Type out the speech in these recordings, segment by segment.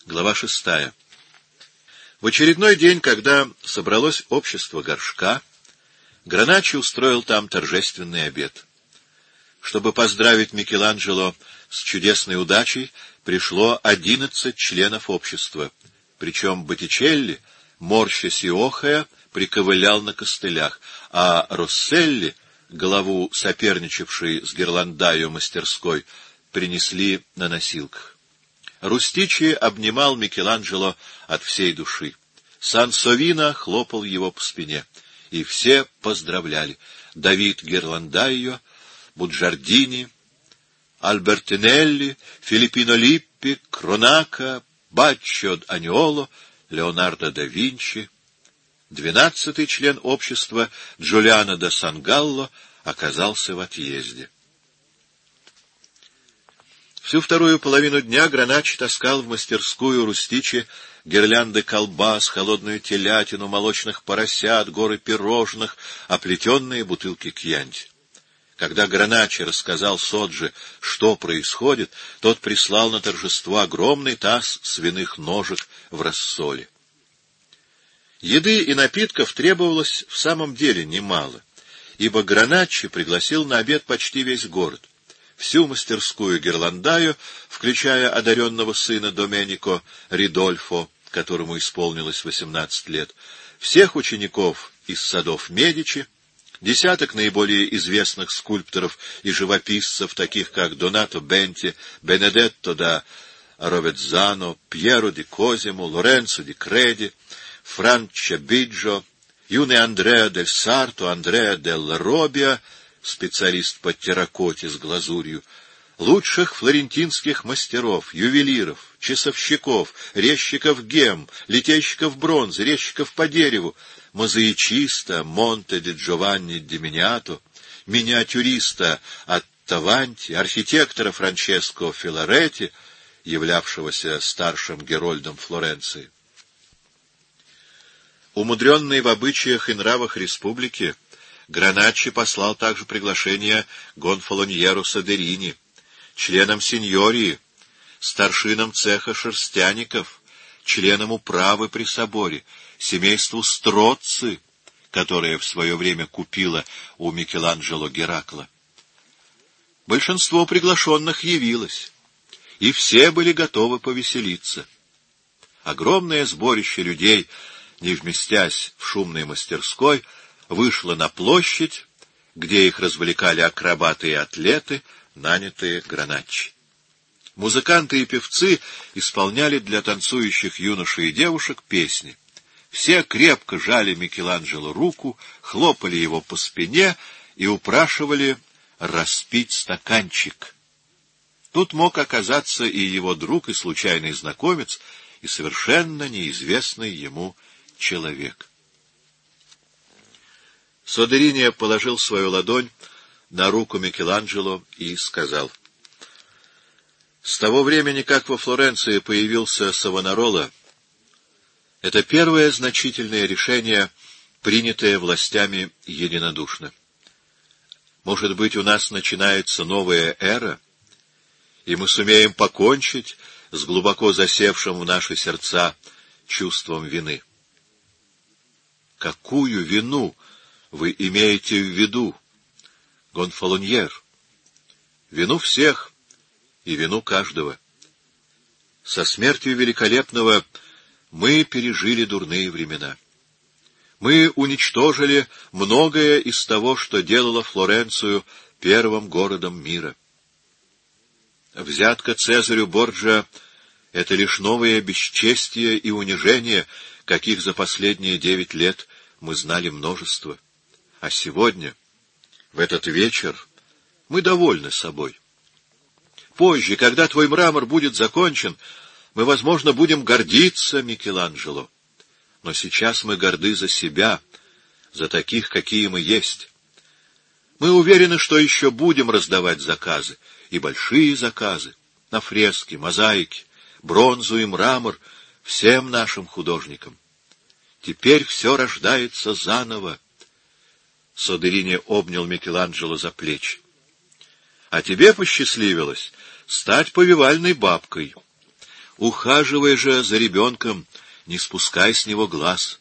Глава 6. В очередной день, когда собралось общество горшка, Граначчо устроил там торжественный обед. Чтобы поздравить Микеланджело с чудесной удачей, пришло 11 членов общества, причем Боттичелли, морщась и охая, приковылял на костылях, а Росселли, главу соперничавшей с Герландаю мастерской, принесли на носилках. Рустичи обнимал Микеланджело от всей души. Сансовино хлопал его по спине. И все поздравляли. Давид Герландайо, Буджардини, Альбертинелли, Филиппино Липпи, Кронака, Баччо Аниоло, Леонардо да Винчи. 12-й член общества, Джулиано да Сангалло, оказался в отъезде. Всю вторую половину дня Граначчо таскал в мастерскую Рустичи гирлянды колбас, холодную телятину, молочных поросят, горы пирожных, оплетенные бутылки кьянти. Когда Граначчо рассказал Соджи, что происходит, тот прислал на торжество огромный таз свиных ножек в рассоле. Еды и напитков требовалось в самом деле немало, ибо Граначчо пригласил на обед почти весь город. Всю мастерскую Герландаю, включая одаренного сына Доменико Ридольфо, которому исполнилось 18 лет, всех учеников из садов Медичи, десяток наиболее известных скульпторов и живописцев, таких как Донато Бенти, Бенедетто да Роведзано, Пьеро ди Козимо, Лоренцо ди Креди, Франчо Биджо, юный Андреа дель Сарто, Андреа дель Робиа, специалист по терракоте с глазурью, лучших флорентинских мастеров, ювелиров, часовщиков, резчиков гем, литейщиков бронзы, резчиков по дереву, мозаичиста Монте ди Джованни ди Миниато, миниатюриста от Таванти, архитектора Франческо Филаретти, являвшегося старшим герольдом Флоренции. Умудренный в обычаях и нравах республики, Граначчо послал также приглашение Гонфалоньеру Содерини, членам синьории, старшинам цеха шерстяников, членам управы при соборе, семейству Строцци, которое в свое время купило у Микеланджело Геракла. Большинство приглашенных явилось, и все были готовы повеселиться. Огромное сборище людей, не вместясь в шумной мастерской, вышло на площадь, где их развлекали акробаты и атлеты, нанятые Граначчо. Музыканты и певцы исполняли для танцующих юношей и девушек песни. Все крепко жали Микеланджело руку, хлопали его по спине и упрашивали распить стаканчик. Тут мог оказаться и его друг, и случайный знакомец, и совершенно неизвестный ему человек. Содерини положил свою ладонь на руку Микеланджело и сказал: «С того времени, как во Флоренции появился Савонарола, это первое значительное решение, принятое властями единодушно. Может быть, у нас начинается новая эра, и мы сумеем покончить с глубоко засевшим в наши сердца чувством вины». «Какую вину вы имеете в виду, Гонфалоньер?» «Вину всех и вину каждого. Со смертью Великолепного мы пережили дурные времена. Мы уничтожили многое из того, что делало Флоренцию первым городом мира. Взятка Цезарю Борджиа — это лишь новое бесчестие и унижение, каких за последние 9 лет мы знали множество. А сегодня, в этот вечер, мы довольны собой. Позже, когда твой мрамор будет закончен, мы, возможно, будем гордиться Микеланджело. Но сейчас мы горды за себя, за таких, какие мы есть. Мы уверены, что еще будем раздавать заказы, и большие заказы, на фрески, мозаики, бронзу и мрамор всем нашим художникам. Теперь все рождается заново. Содерини обнял Микеланджело за плечи. А тебе посчастливилось стать повивальной бабкой. Ухаживай же за ребенком, не спускай с него глаз.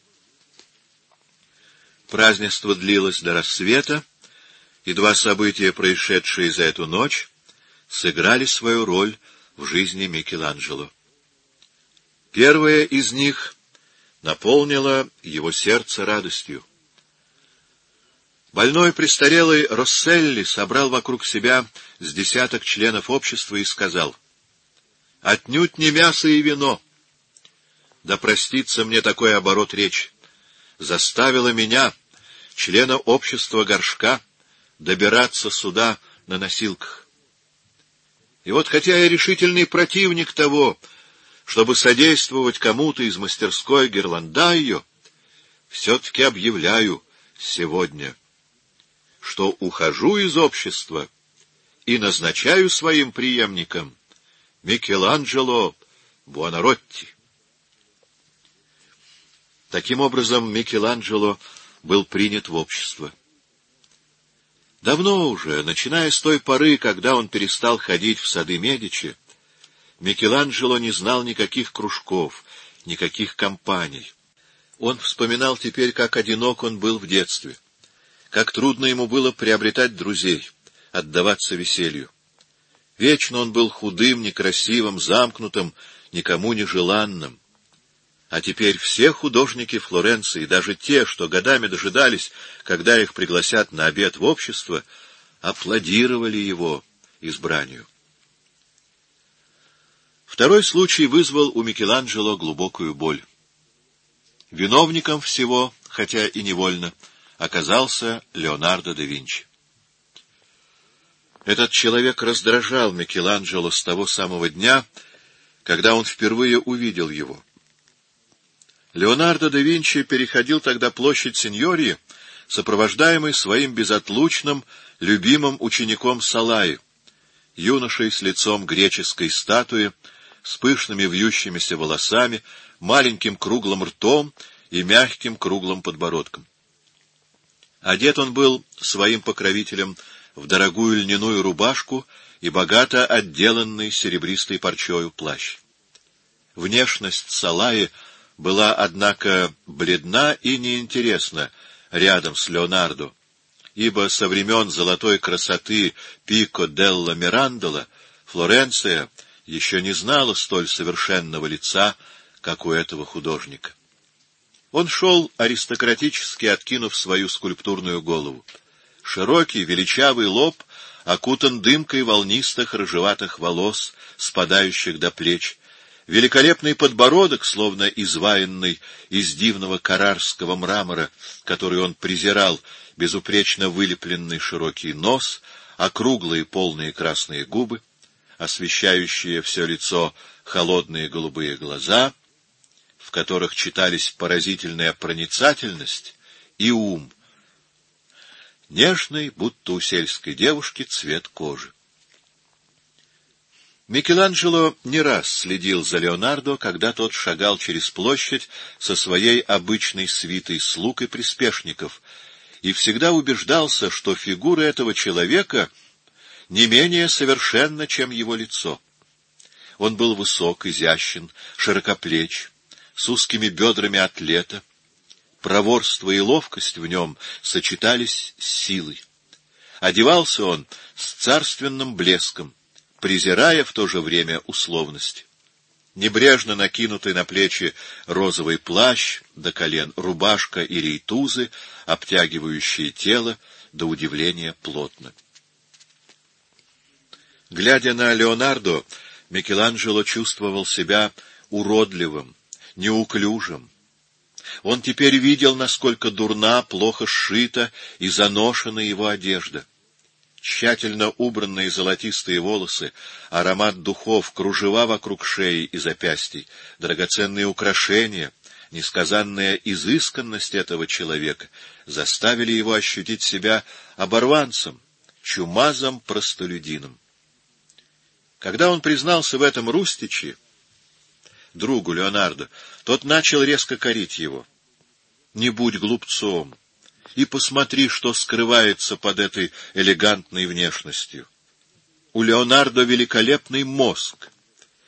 Празднество длилось до рассвета, и два события, происшедшие за эту ночь, сыграли свою роль в жизни Микеланджело. Первое из них наполнило его сердце радостью. Больной престарелый Росселли собрал вокруг себя с десяток членов общества и сказал: «Отнюдь не мясо и вино, да простится мне такой оборот речи, заставило меня, члена общества Горшка, добираться сюда на носилках. И вот хотя я решительный противник того, чтобы содействовать кому-то из мастерской Герландайо, все-таки объявляю сегодня, что ухожу из общества и назначаю своим преемником Микеланджело Буонаротти». Таким образом, Микеланджело был принят в общество. Давно уже, начиная с той поры, когда он перестал ходить в сады Медичи, Микеланджело не знал никаких кружков, никаких компаний. Он вспоминал теперь, как одинок он был в детстве, как трудно ему было приобретать друзей, отдаваться веселью. Вечно он был худым, некрасивым, замкнутым, никому не желанным. А теперь все художники Флоренции, даже те, что годами дожидались, когда их пригласят на обед в общество, аплодировали его избранию. Второй случай вызвал у Микеланджело глубокую боль. Виновником всего, хотя и невольно, оказался Леонардо да Винчи. Этот человек раздражал Микеланджело с того самого дня, когда он впервые увидел его. Леонардо да Винчи переходил тогда площадь Синьории, сопровождаемый своим безотлучным, любимым учеником Салаи, юношей с лицом греческой статуи, с пышными вьющимися волосами, маленьким круглым ртом и мягким круглым подбородком. Одет он был своим покровителем в дорогую льняную рубашку и богато отделанный серебристой парчою плащ. Внешность Салаи была, однако, бледна и неинтересна рядом с Леонардо, ибо со времен золотой красоты Пико делла Мирандола Флоренция еще не знала столь совершенного лица, как у этого художника. Он шел, аристократически откинув свою скульптурную голову. Широкий, величавый лоб окутан дымкой волнистых рыжеватых волос, спадающих до плеч, великолепный подбородок, словно изваянный из дивного каррарского мрамора, который он презирал, безупречно вылепленный широкий нос, округлые полные красные губы, освещающие все лицо холодные голубые глаза, в которых читались поразительная проницательность и ум, нежный, будто у сельской девушки, цвет кожи. Микеланджело не раз следил за Леонардо, когда тот шагал через площадь со своей обычной свитой слуг и приспешников, и всегда убеждался, что фигура этого человека не менее совершенна, чем его лицо. Он был высок, изящен, широкоплеч, с узкими бедрами атлета. Проворство и ловкость в нем сочетались с силой. Одевался он с царственным блеском, презирая в то же время условность. Небрежно накинутый на плечи розовый плащ до колен, рубашка и рейтузы, обтягивающие тело, до удивления плотно. Глядя на Леонардо, Микеланджело чувствовал себя уродливым, неуклюжим. Он теперь видел, насколько дурна, плохо сшита и заношена его одежда. Тщательно убранные золотистые волосы, аромат духов, кружева вокруг шеи и запястий, драгоценные украшения, несказанная изысканность этого человека заставили его ощутить себя оборванцем, чумазом простолюдином. Когда он признался в этом Рустичи, другу Леонардо, тот начал резко корить его. «Не будь глупцом и посмотри, что скрывается под этой элегантной внешностью. У Леонардо великолепный мозг,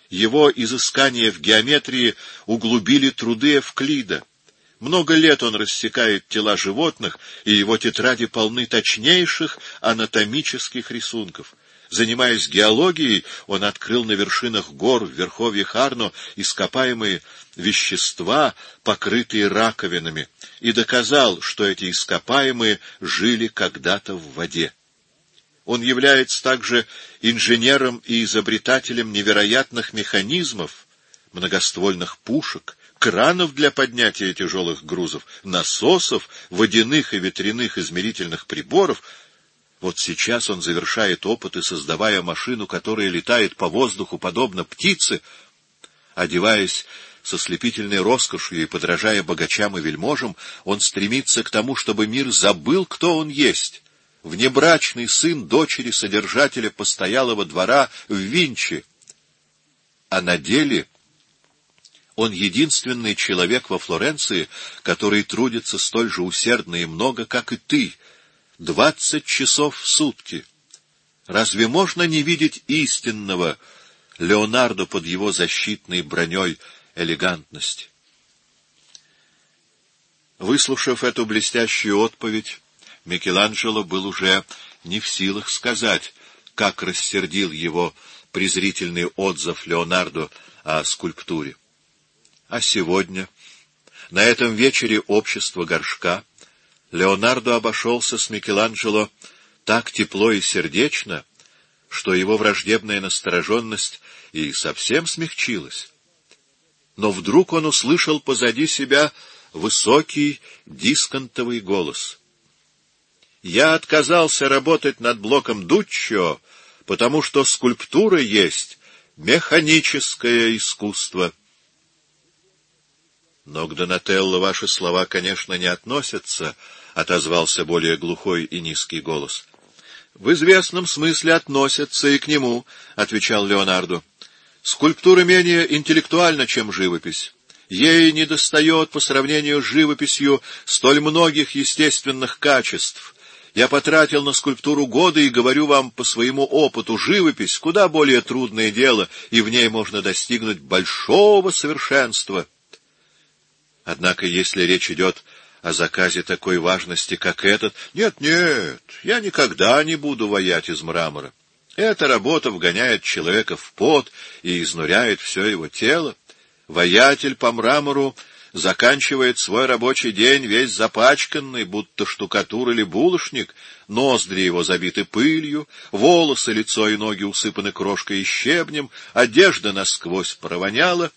Его изыскания в геометрии углубили труды Эвклида. Много лет он рассекает тела животных, и его тетради полны точнейших анатомических рисунков. Занимаясь геологией, он открыл на вершинах гор в верховьях Арно ископаемые вещества, покрытые раковинами, и доказал, что эти ископаемые жили когда-то в воде. Он является также инженером и изобретателем невероятных механизмов, многоствольных пушек, кранов для поднятия тяжелых грузов, насосов, водяных и ветряных измерительных приборов. Вот сейчас он завершает опыты, создавая машину, которая летает по воздуху, подобно птице. Одеваясь со слепительной роскошью и подражая богачам и вельможам, он стремится к тому, чтобы мир забыл, кто он есть. Внебрачный сын дочери содержателя постоялого двора в Винчи. А на деле он единственный человек во Флоренции, который трудится столь же усердно и много, как и ты, 20 часов в сутки. Разве можно не видеть истинного Леонардо под его защитной броней элегантности? Выслушав эту блестящую отповедь, Микеланджело был уже не в силах сказать, как рассердил его презрительный отзыв Леонардо о скульптуре. А сегодня, на этом вечере общества горшка, Леонардо обошелся с Микеланджело так тепло и сердечно, что его враждебная настороженность и совсем смягчилась. Но вдруг он услышал позади себя высокий дисконтовый голос. «Я отказался работать над блоком Дуччо, потому что скульптура есть механическое искусство». «Но к Донателло ваши слова, конечно, не относятся», — отозвался более глухой и низкий голос. «В известном смысле относятся и к нему», — отвечал Леонардо. «Скульптура менее интеллектуальна, чем живопись. Ей недостает по сравнению с живописью столь многих естественных качеств. Я потратил на скульптуру годы и говорю вам по своему опыту, живопись — куда более трудное дело, и в ней можно достигнуть большого совершенства. Однако, если речь идет о заказе такой важности, как этот... Нет, я никогда не буду ваять из мрамора. Эта работа вгоняет человека в пот и изнуряет все его тело. Ваятель по мрамору заканчивает свой рабочий день весь запачканный, будто штукатур или булочник, ноздри его забиты пылью, волосы, лицо и ноги усыпаны крошкой и щебнем, одежда насквозь провоняла.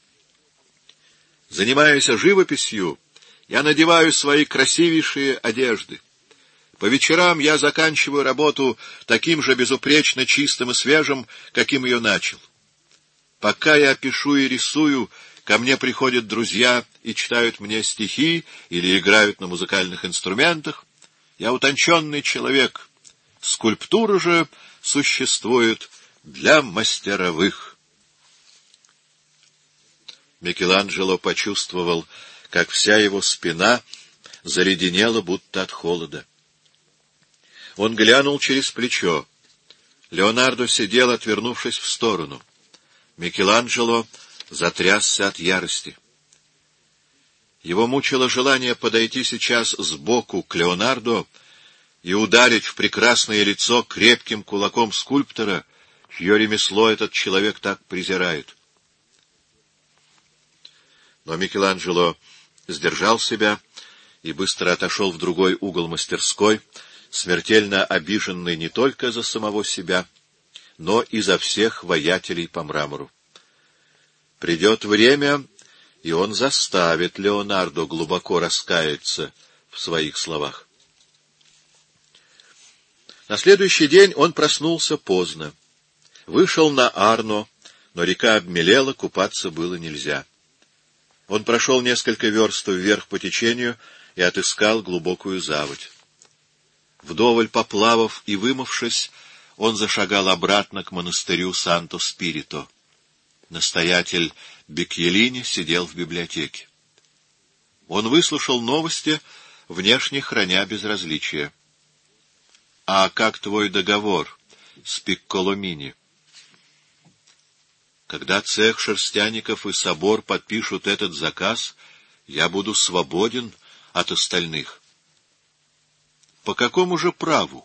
Занимаясь живописью, я надеваю свои красивейшие одежды. По вечерам я заканчиваю работу таким же безупречно чистым и свежим, каким ее начал. Пока я пишу и рисую, ко мне приходят друзья и читают мне стихи или играют на музыкальных инструментах. Я утонченный человек. Скульптура же существует для мастеровых. Микеланджело почувствовал, как вся его спина заледенела, будто от холода. Он глянул через плечо. Леонардо сидел, отвернувшись в сторону. Микеланджело затрясся от ярости. Его мучило желание подойти сейчас сбоку к Леонардо и ударить в прекрасное лицо крепким кулаком скульптора, чье ремесло этот человек так презирает. Но Микеланджело сдержал себя и быстро отошел в другой угол мастерской, смертельно обиженный не только за самого себя, но и за всех ваятелей по мрамору. Придет время, и он заставит Леонардо глубоко раскаяться в своих словах. На следующий день он проснулся поздно. Вышел на Арно, но река обмелела, купаться было нельзя. Он прошел несколько верст вверх по течению и отыскал глубокую заводь. Вдоволь поплавав и вымывшись, он зашагал обратно к монастырю Санто-Спирито. Настоятель Бекьелини сидел в библиотеке. Он выслушал новости, внешне храня безразличие. — А как твой договор с Пикколомини? Когда цех шерстяников и собор подпишут этот заказ, я буду свободен от остальных. По какому же праву?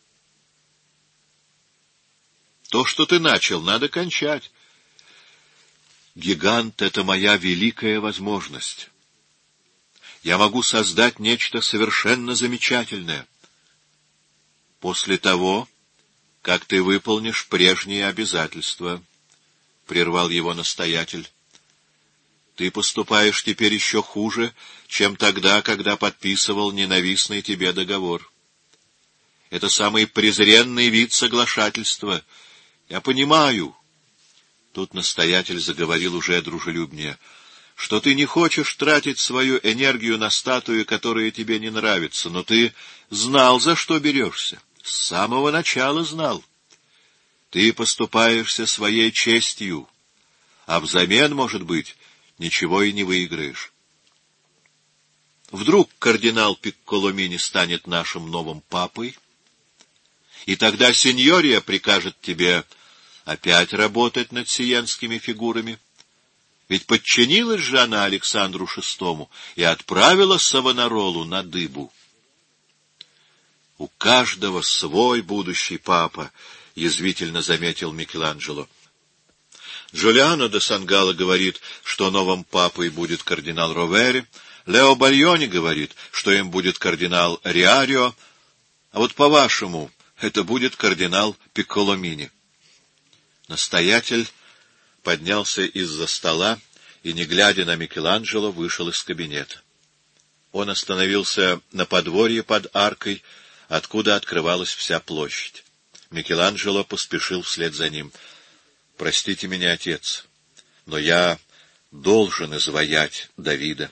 То, что ты начал, надо кончать. Гигант — это моя великая возможность. Я могу создать нечто совершенно замечательное. После того, как ты выполнишь прежние обязательства, — прервал его настоятель. Ты поступаешь теперь еще хуже, чем тогда, когда подписывал ненавистный тебе договор. Это самый презренный вид соглашательства. Я понимаю, — тут настоятель заговорил уже дружелюбнее, — что ты не хочешь тратить свою энергию на статую, которая тебе не нравится, но ты знал, за что берешься, с самого начала знал. Ты поступаешься своей честью, а взамен, может быть, ничего и не выиграешь. Вдруг кардинал Пикколомини станет нашим новым папой, и тогда сеньория прикажет тебе опять работать над сиенскими фигурами. Ведь подчинилась же она Александру VI и отправила Савонаролу на дыбу. — У каждого свой будущий папа, — язвительно заметил Микеланджело. Джулиано де Сангало говорит, что новым папой будет кардинал Ровери, Лео Бальони говорит, что им будет кардинал Риарио, а вот по-вашему это будет кардинал Пикколомини. Настоятель поднялся из-за стола и, не глядя на Микеланджело, вышел из кабинета. Он остановился на подворье под аркой, откуда открывалась вся площадь. Микеланджело поспешил вслед за ним. — Простите меня, отец, но я должен изваять Давида.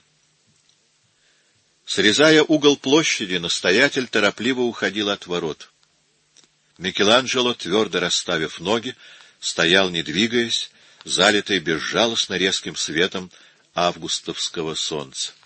Срезая угол площади, настоятель торопливо уходил от ворот. Микеланджело, твердо расставив ноги, стоял, не двигаясь, залитый безжалостно резким светом августовского солнца.